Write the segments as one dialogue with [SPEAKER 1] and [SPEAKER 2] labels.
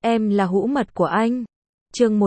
[SPEAKER 1] Em là hũ mật của anh. Chương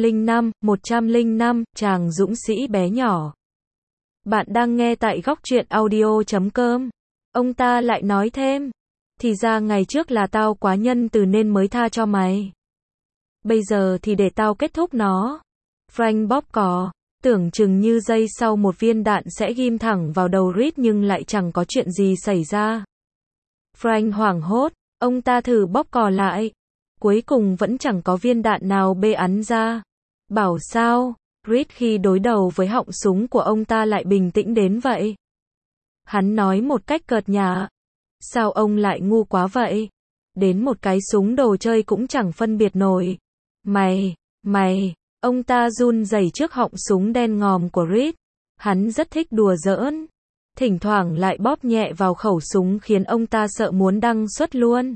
[SPEAKER 1] 105, chàng dũng sĩ bé nhỏ. Bạn đang nghe tại góc truyện audio.com. Ông ta lại nói thêm. Thì ra ngày trước là tao quá nhân từ nên mới tha cho mày. Bây giờ thì để tao kết thúc nó. Frank bóp cò. Tưởng chừng như giây sau một viên đạn sẽ ghim thẳng vào đầu Reed nhưng lại chẳng có chuyện gì xảy ra. Frank hoảng hốt. Ông ta thử bóp cò lại. Cuối cùng vẫn chẳng có viên đạn nào bê ắn ra. Bảo sao, Reed khi đối đầu với họng súng của ông ta lại bình tĩnh đến vậy? Hắn nói một cách cợt nhả. Sao ông lại ngu quá vậy? Đến một cái súng đồ chơi cũng chẳng phân biệt nổi. Mày, ông ta run rẩy trước họng súng đen ngòm của Reed. Hắn rất thích đùa giỡn. Thỉnh thoảng lại bóp nhẹ vào khẩu súng khiến ông ta sợ muốn đăng xuất luôn.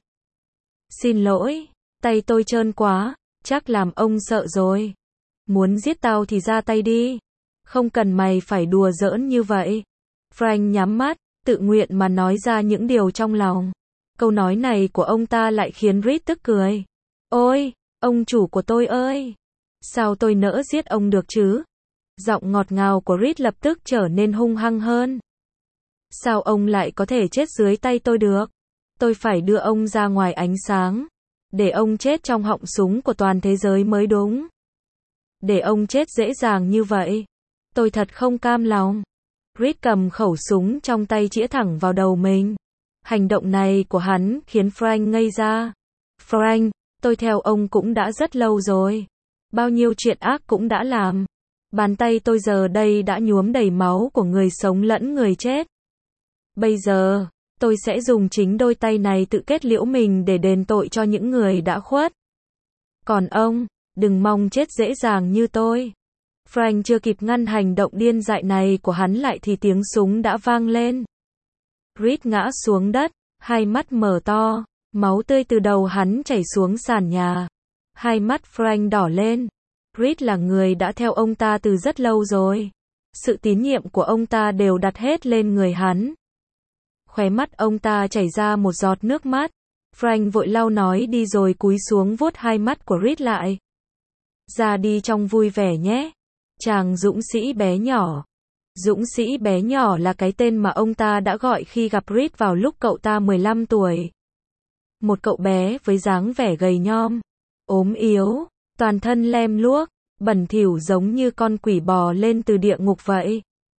[SPEAKER 1] Xin lỗi, tay tôi trơn quá, chắc làm ông sợ rồi. Muốn giết tao thì ra tay đi. Không cần mày phải đùa giỡn như vậy. Frank nhắm mắt, tự nguyện mà nói ra những điều trong lòng. Câu nói này của ông ta lại khiến Reed tức cười. Ôi, ông chủ của tôi ơi! Sao tôi nỡ giết ông được chứ? Giọng ngọt ngào của Reed lập tức trở nên hung hăng hơn. Sao ông lại có thể chết dưới tay tôi được? Tôi phải đưa ông ra ngoài ánh sáng. Để ông chết trong họng súng của toàn thế giới mới đúng. Để ông chết dễ dàng như vậy. Tôi thật không cam lòng. Reed cầm khẩu súng trong tay chĩa thẳng vào đầu mình. Hành động này của hắn khiến Frank ngây ra. Frank, tôi theo ông cũng đã rất lâu rồi. Bao nhiêu chuyện ác cũng đã làm. Bàn tay tôi giờ đây đã nhuốm đầy máu của người sống lẫn người chết. Bây giờ, tôi sẽ dùng chính đôi tay này tự kết liễu mình để đền tội cho những người đã khuất. Còn ông, đừng mong chết dễ dàng như tôi. Frank chưa kịp ngăn hành động điên dại này của hắn lại thì tiếng súng đã vang lên. Reed ngã xuống đất, hai mắt mở to, máu tươi từ đầu hắn chảy xuống sàn nhà. Hai mắt Frank đỏ lên. Reed là người đã theo ông ta từ rất lâu rồi. Sự tín nhiệm của ông ta đều đặt hết lên người hắn. Khóe mắt ông ta chảy ra một giọt nước mắt. Frank vội lau nói đi rồi cúi xuống vuốt hai mắt của Reed lại. Ra đi trong vui vẻ nhé. Chàng dũng sĩ bé nhỏ. Dũng sĩ bé nhỏ là cái tên mà ông ta đã gọi khi gặp Reed vào lúc cậu ta 15 tuổi. Một cậu bé với dáng vẻ gầy nhom, ốm yếu, toàn thân lem luốc, bẩn thỉu giống như con quỷ bò lên từ địa ngục vậy.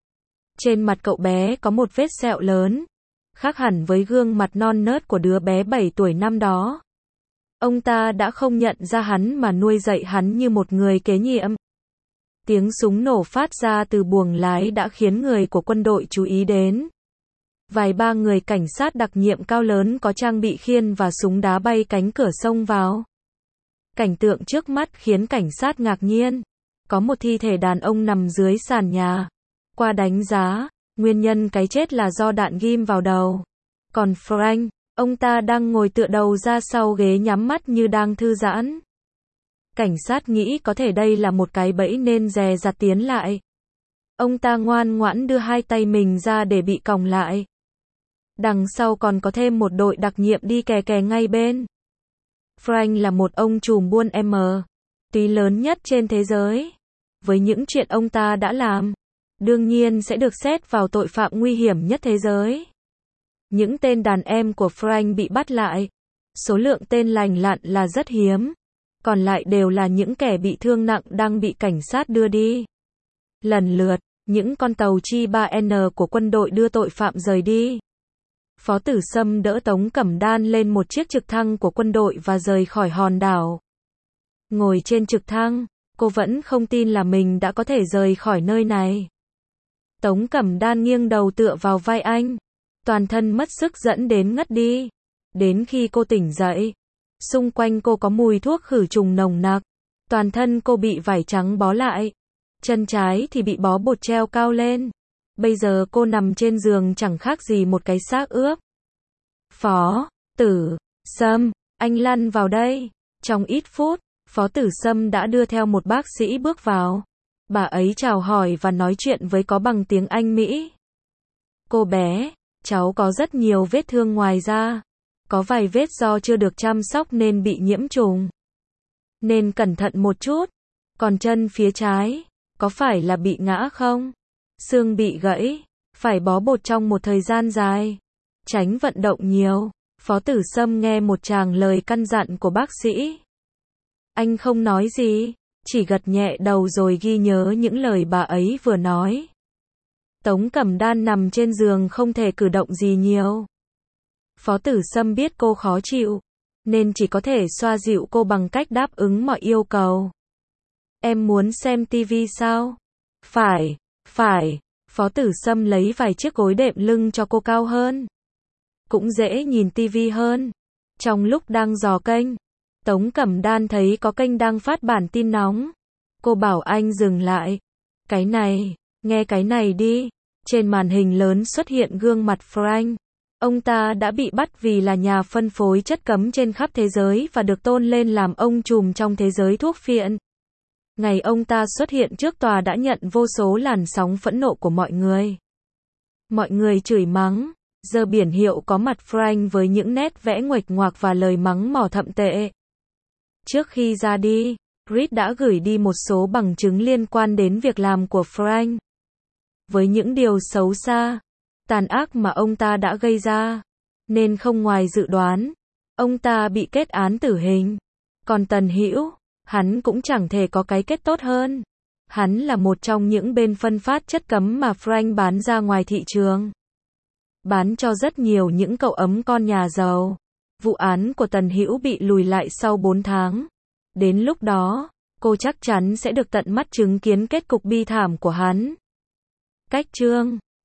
[SPEAKER 1] Trên mặt cậu bé có một vết sẹo lớn, khác hẳn với gương mặt non nớt của đứa bé 7 tuổi năm đó. Ông ta đã không nhận ra hắn mà nuôi dạy hắn như một người kế nhiệm. Tiếng súng nổ phát ra từ buồng lái đã khiến người của quân đội chú ý đến. Vài ba người cảnh sát đặc nhiệm cao lớn có trang bị khiên và súng đá bay cánh cửa xông vào. Cảnh tượng trước mắt khiến cảnh sát ngạc nhiên. Có một thi thể đàn ông nằm dưới sàn nhà. Qua đánh giá, nguyên nhân cái chết là do đạn ghim vào đầu. Còn Frank, ông ta đang ngồi tựa đầu ra sau ghế nhắm mắt như đang thư giãn. Cảnh sát nghĩ có thể đây là một cái bẫy nên dè dặt tiến lại. Ông ta ngoan ngoãn đưa hai tay mình ra để bị còng lại. Đằng sau còn có thêm một đội đặc nhiệm đi kè kè ngay bên. Frank là một ông trùm buôn túy lớn nhất trên thế giới. Với những chuyện ông ta đã làm, đương nhiên sẽ được xét vào tội phạm nguy hiểm nhất thế giới. Những tên đàn em của Frank bị bắt lại. Số lượng tên lành lặn là rất hiếm. Còn lại đều là những kẻ bị thương nặng đang bị cảnh sát đưa đi. Lần lượt, những con tàu Chi 3N của quân đội đưa tội phạm rời đi. Phó Tử Sâm đỡ Tống Cẩm Đan lên một chiếc trực thăng của quân đội và rời khỏi hòn đảo. Ngồi trên trực thăng, cô vẫn không tin là mình đã có thể rời khỏi nơi này. Tống Cẩm Đan nghiêng đầu tựa vào vai anh. Toàn thân mất sức dẫn đến ngất đi. Đến khi cô tỉnh dậy, xung quanh cô có mùi thuốc khử trùng nồng nặc. Toàn thân cô bị vải trắng bó lại. Chân trái thì bị bó bột treo cao lên. Bây giờ cô nằm trên giường chẳng khác gì một cái xác ướp. Phó Tử Sâm, anh lăn vào đây. Trong ít phút, Phó Tử Sâm đã đưa theo một bác sĩ bước vào. Bà ấy chào hỏi và nói chuyện với có bằng tiếng Anh Mỹ. Cô bé, cháu có rất nhiều vết thương ngoài da. Có vài vết do chưa được chăm sóc nên bị nhiễm trùng. nên cẩn thận một chút. Còn chân phía trái, có phải là bị ngã không? Xương bị gãy, phải bó bột trong một thời gian dài. Tránh vận động nhiều. Phó Tử Sâm nghe một tràng lời căn dặn của bác sĩ. Anh không nói gì, chỉ gật nhẹ đầu rồi ghi nhớ những lời bà ấy vừa nói. Tống Cẩm Đan nằm trên giường không thể cử động gì nhiều. Phó Tử Sâm biết cô khó chịu, nên chỉ có thể xoa dịu cô bằng cách đáp ứng mọi yêu cầu. Em muốn xem tivi sao? Phải. Phó Tử Sâm lấy vài chiếc gối đệm lưng cho cô cao hơn. Cũng dễ nhìn tivi hơn. Trong lúc đang dò kênh, Tống Cẩm Đan thấy có kênh đang phát bản tin nóng. Cô bảo anh dừng lại. Cái này, nghe cái này đi. Trên màn hình lớn xuất hiện gương mặt Frank. Ông ta đã bị bắt vì là nhà phân phối chất cấm trên khắp thế giới và được tôn lên làm ông trùm trong thế giới thuốc phiện. Ngày ông ta xuất hiện trước tòa đã nhận vô số làn sóng phẫn nộ của mọi người. Mọi người chửi mắng, giơ biển hiệu có mặt Frank với những nét vẽ nguệch ngoạc và lời mắng mỏ thậm tệ. Trước khi ra đi, Reed đã gửi đi một số bằng chứng liên quan đến việc làm của Frank. Với những điều xấu xa, tàn ác mà ông ta đã gây ra, nên không ngoài dự đoán, ông ta bị kết án tử hình. Còn Tần Hữu, hắn cũng chẳng thể có cái kết tốt hơn. Hắn là một trong những bên phân phát chất cấm mà Frank bán ra ngoài thị trường. Bán cho rất nhiều những cậu ấm con nhà giàu. Vụ án của Tần Hữu bị lùi lại sau 4 tháng. Đến lúc đó, cô chắc chắn sẽ được tận mắt chứng kiến kết cục bi thảm của hắn. Cách chương